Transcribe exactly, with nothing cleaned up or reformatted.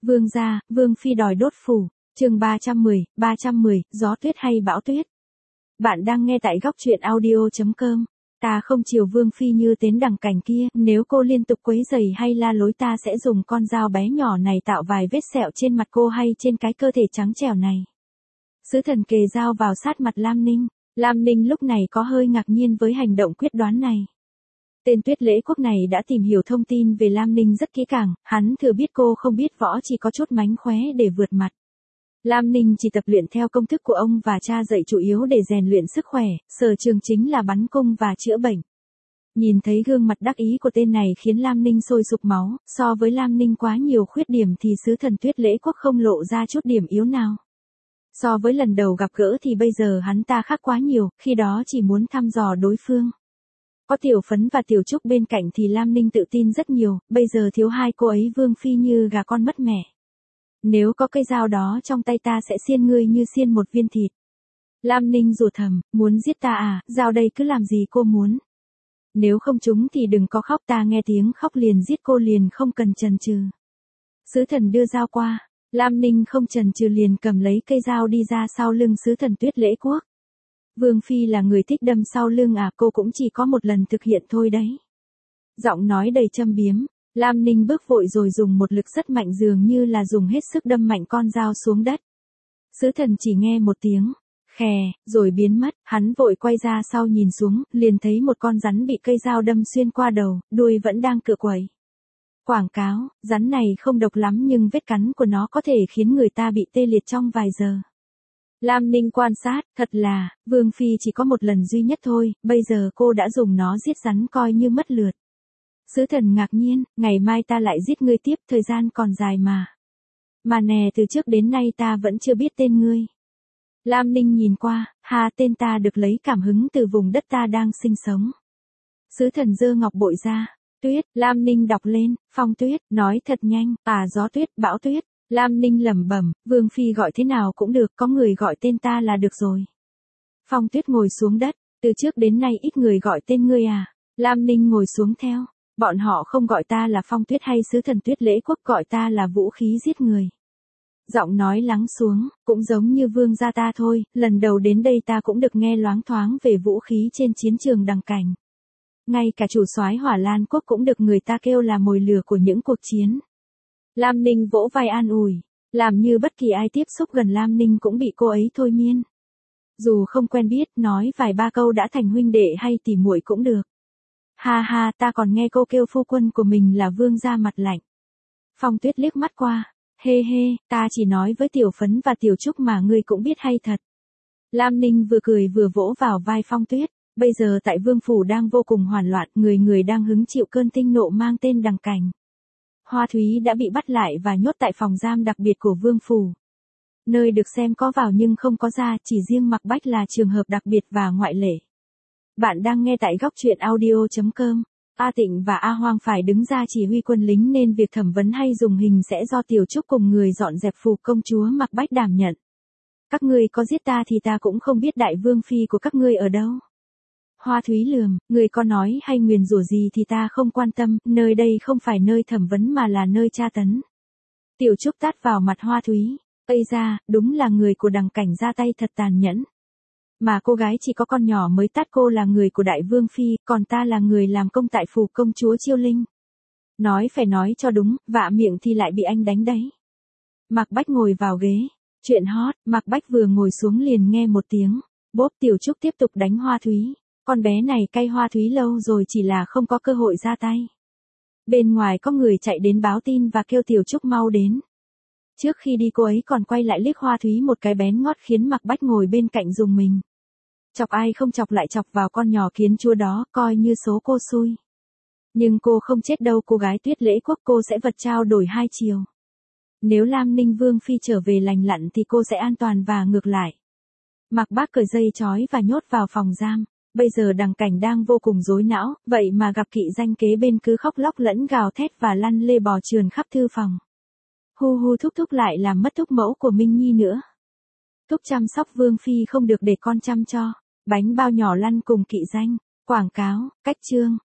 Vương gia, Vương phi đòi đốt phủ. Chương ba trăm mười, ba trăm mười, gió tuyết hay bão tuyết. Bạn đang nghe tại góc truyện audio chấm com. Ta không chiều Vương phi như tiến đằng cảnh kia, nếu cô liên tục quấy rầy hay la lối ta sẽ dùng con dao bé nhỏ này tạo vài vết sẹo trên mặt cô hay trên cái cơ thể trắng trẻo này. Sứ thần kề dao vào sát mặt Lam Ninh. Lam Ninh lúc này có hơi ngạc nhiên với hành động quyết đoán này. Tên Tuyết Lễ Quốc này đã tìm hiểu thông tin về Lam Ninh rất kỹ càng, hắn thừa biết cô không biết võ chỉ có chút mánh khóe để vượt mặt. Lam Ninh chỉ tập luyện theo công thức của ông và cha dạy chủ yếu để rèn luyện sức khỏe, sở trường chính là bắn cung và chữa bệnh. Nhìn thấy gương mặt đắc ý của tên này khiến Lam Ninh sôi sục máu, so với Lam Ninh quá nhiều khuyết điểm thì sứ thần Tuyết Lễ Quốc không lộ ra chút điểm yếu nào. So với lần đầu gặp gỡ thì bây giờ hắn ta khác quá nhiều, khi đó chỉ muốn thăm dò đối phương. Có Tiểu Phấn và Tiểu Trúc bên cạnh thì Lam Ninh tự tin rất nhiều, bây giờ thiếu hai cô ấy Vương phi như gà con mất mẹ. Nếu có cây dao đó trong tay ta sẽ xiên ngươi như xiên một viên thịt. Lam Ninh rủa thầm, muốn giết ta à, dao đây cứ làm gì cô muốn. Nếu không trúng thì đừng có khóc, ta nghe tiếng khóc liền giết cô liền không cần chần chừ. Sứ thần đưa dao qua, Lam Ninh không chần chừ liền cầm lấy cây dao đi ra sau lưng sứ thần Tuyết Lễ Quốc. Vương phi là người thích đâm sau lưng à, cô cũng chỉ có một lần thực hiện thôi đấy. Giọng nói đầy châm biếm, Lam Ninh bước vội rồi dùng một lực rất mạnh dường như là dùng hết sức đâm mạnh con dao xuống đất. Sứ thần chỉ nghe một tiếng, khè, rồi biến mất, hắn vội quay ra sau nhìn xuống, liền thấy một con rắn bị cây dao đâm xuyên qua đầu, đuôi vẫn đang cựa quẩy. Quảng cáo, rắn này không độc lắm nhưng vết cắn của nó có thể khiến người ta bị tê liệt trong vài giờ. Lam Ninh quan sát, thật là, Vương phi chỉ có một lần duy nhất thôi, bây giờ cô đã dùng nó giết rắn coi như mất lượt. Sứ thần ngạc nhiên, ngày mai ta lại giết ngươi tiếp, thời gian còn dài mà. Mà nè, từ trước đến nay ta vẫn chưa biết tên ngươi. Lam Ninh nhìn qua, ha, tên ta được lấy cảm hứng từ vùng đất ta đang sinh sống. Sứ thần giơ ngọc bội ra, tuyết, Lam Ninh đọc lên, phong tuyết, nói thật nhanh, à gió tuyết, bão tuyết. Lam Ninh lẩm bẩm, Vương phi gọi thế nào cũng được, có người gọi tên ta là được rồi. Phong tuyết ngồi xuống đất, từ trước đến nay ít người gọi tên ngươi à. Lam Ninh ngồi xuống theo, bọn họ không gọi ta là Phong Tuyết hay sứ thần Tuyết Lễ Quốc, gọi ta là vũ khí giết người. Giọng nói lắng xuống, cũng giống như vương gia ta thôi, lần đầu đến đây ta cũng được nghe loáng thoáng về vũ khí trên chiến trường đằng cảnh. Ngay cả chủ soái Hỏa Lan Quốc cũng được người ta kêu là mồi lửa của những cuộc chiến. Lam Ninh vỗ vai an ủi, làm như bất kỳ ai tiếp xúc gần Lam Ninh cũng bị cô ấy thôi miên. Dù không quen biết, nói vài ba câu đã thành huynh đệ hay tỉ muội cũng được. Ha ha, ta còn nghe cô kêu phu quân của mình là vương gia mặt lạnh. Phong Tuyết liếc mắt qua, hê hê, ta chỉ nói với Tiểu Phấn và Tiểu Trúc mà ngươi cũng biết hay thật. Lam Ninh vừa cười vừa vỗ vào vai Phong Tuyết, bây giờ tại vương phủ đang vô cùng hoảng loạn, người người đang hứng chịu cơn tinh nộ mang tên đằng cảnh. Hoa Thúy đã bị bắt lại và nhốt tại phòng giam đặc biệt của vương phủ. Nơi được xem có vào nhưng không có ra, chỉ riêng Mạc Bách là trường hợp đặc biệt và ngoại lệ. Bạn đang nghe tại góc truyện audio chấm com. A Tịnh và A Hoang phải đứng ra chỉ huy quân lính nên việc thẩm vấn hay dùng hình sẽ do Tiểu Trúc cùng người dọn dẹp phủ công chúa Mạc Bách đảm nhận. Các ngươi có giết ta thì ta cũng không biết đại vương phi của các ngươi ở đâu. Hoa Thúy lườm, người có nói hay nguyền rủa gì thì ta không quan tâm, nơi đây không phải nơi thẩm vấn mà là nơi tra tấn. Tiểu Trúc tát vào mặt Hoa Thúy, ây ra, đúng là người của đằng cảnh ra tay thật tàn nhẫn. Mà cô gái chỉ có con nhỏ mới tát cô là người của đại vương phi, còn ta là người làm công tại phủ công chúa Chiêu Linh. Nói phải nói cho đúng, vạ miệng thì lại bị anh đánh đấy. Mạc Bách ngồi vào ghế, chuyện hot, Mạc Bách vừa ngồi xuống liền nghe một tiếng, bốp. Tiểu Trúc tiếp tục đánh Hoa Thúy. Con bé này cay Hoa Thúy lâu rồi chỉ là không có cơ hội ra tay. Bên ngoài có người chạy đến báo tin và kêu Tiểu Trúc mau đến. Trước khi đi cô ấy còn quay lại liếc Hoa Thúy một cái bén ngót khiến Mạc Bách ngồi bên cạnh rùng mình. Chọc ai không chọc lại chọc vào con nhỏ kiến chúa đó, coi như số cô xui. Nhưng cô không chết đâu, cô gái Tuyết Lễ Quốc, cô sẽ vật trao đổi hai chiều. Nếu Lam Ninh Vương phi trở về lành lặn thì cô sẽ an toàn và ngược lại. Mạc Bác cởi dây trói và nhốt vào phòng giam. Bây giờ đằng cảnh đang vô cùng rối não, vậy mà gặp kỵ danh kế bên cứ khóc lóc lẫn gào thét và lăn lê bò trườn khắp thư phòng. Hu hu thúc thúc lại làm mất thúc mẫu của Minh Nhi nữa. Thúc chăm sóc Vương phi không được để con chăm cho. Bánh bao nhỏ lăn cùng kỵ danh. Quảng cáo, cách chương,